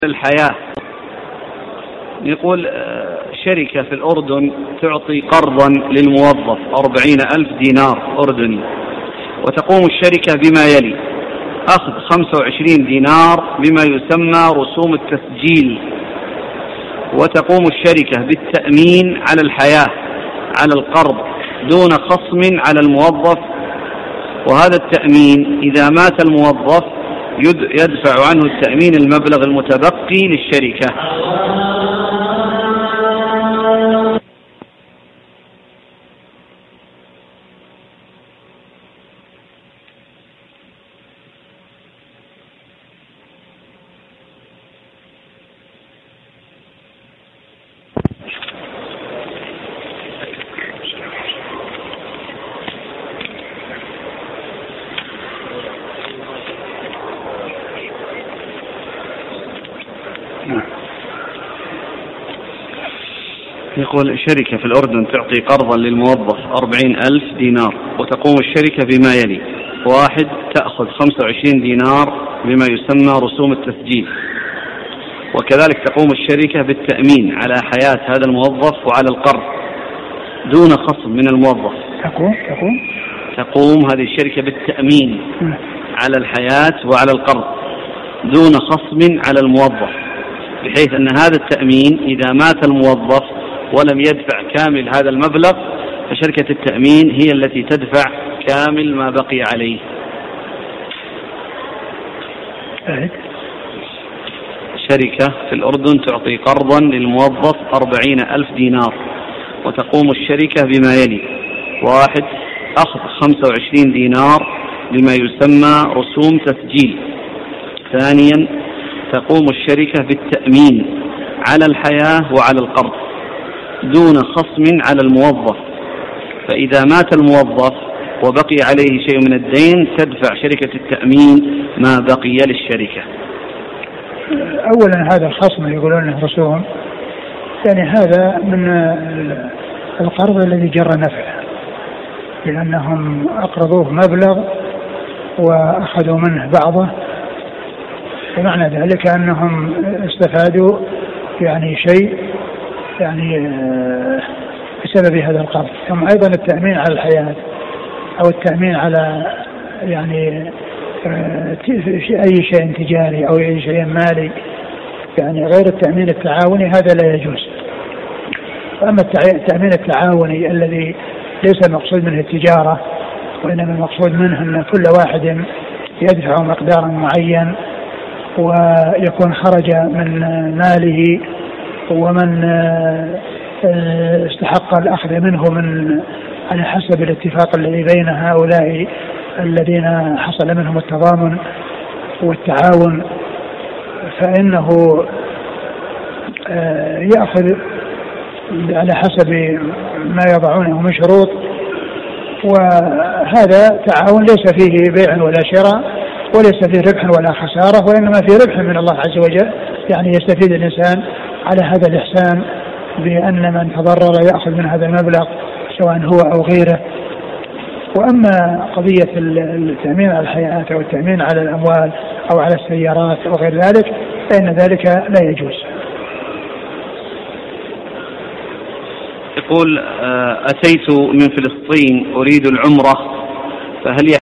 الحياة. يقول شركة في الأردن تعطي قرضا للموظف 40,000 دينار أردني، وتقوم الشركة بما يلي: أخذ 25 دينار بما يسمى رسوم التسجيل، وتقوم الشركة بالتأمين على الحياة على القرض دون خصم على الموظف، وهذا التأمين إذا مات الموظف يدفع عنه التأمين المبلغ المتبقي للشركة. يقول شركة في الأردن تعطي قرضا للموظف 40,000 دينار، وتقوم الشركة بما يلي: 1. تأخذ 25 دينار بما يسمى رسوم التسجيل، وكذلك تقوم الشركة بالتأمين على حياة هذا الموظف وعلى القرض دون خصم من الموظف. تقوم هذه الشركة بالتأمين على الحياة وعلى القرض دون خصم على الموظف، بحيث أن هذا التأمين إذا مات الموظف ولم يدفع كامل هذا المبلغ فشركة التأمين هي التي تدفع كامل ما بقي عليه. شركة في الأردن تعطي قرضا للموظف 40,000 دينار، وتقوم الشركة بما يلي: 1. أخذ 25 دينار بما يسمى رسوم تسجيل. 2. تقوم الشركة بالتأمين على الحياة وعلى القرض دون خصم على الموظف، فإذا مات الموظف وبقي عليه شيء من الدين تدفع شركة التأمين ما بقي للشركة. أولا هذا الخصم يقولون له رسوم، يعني هذا من القرض الذي جر نفعه، لأنهم أقرضوه مبلغ وأخذوا منه بعضه، ومعنى ذلك أنهم استفادوا يعني شيء يعني بسبب هذا القرض. ثم أيضا التأمين على الحياة أو التأمين على يعني أي شيء تجاري أو أي شيء مالي، يعني غير التأمين التعاوني هذا لا يجوز. أما التأمين التعاوني الذي ليس المقصود منه التجارة، وإنما المقصود منه أن كل واحد يدفع مقدارا معين ويكون خرج من ماله، ومن استحق الأخذ منه من على حسب الاتفاق الذي بين هؤلاء الذين حصل منهم التضامن والتعاون، فإنه يأخذ على حسب ما يضعونه من شروط، وهذا تعاون ليس فيه بيع ولا شراء وليس فيه ربح ولا خسارة، وإنما فيه ربح من الله عز وجل، يعني يستفيد الإنسان على هذا الإحسان بأن من تضرر يأخذ من هذا المبلغ سواء هو أو غيره. وأما قضية التأمين على الحياة أو التأمين على الأموال أو على السيارات أو غير ذلك فإن ذلك لا يجوز. يقول أتيت من فلسطين أريد العمرة، فهل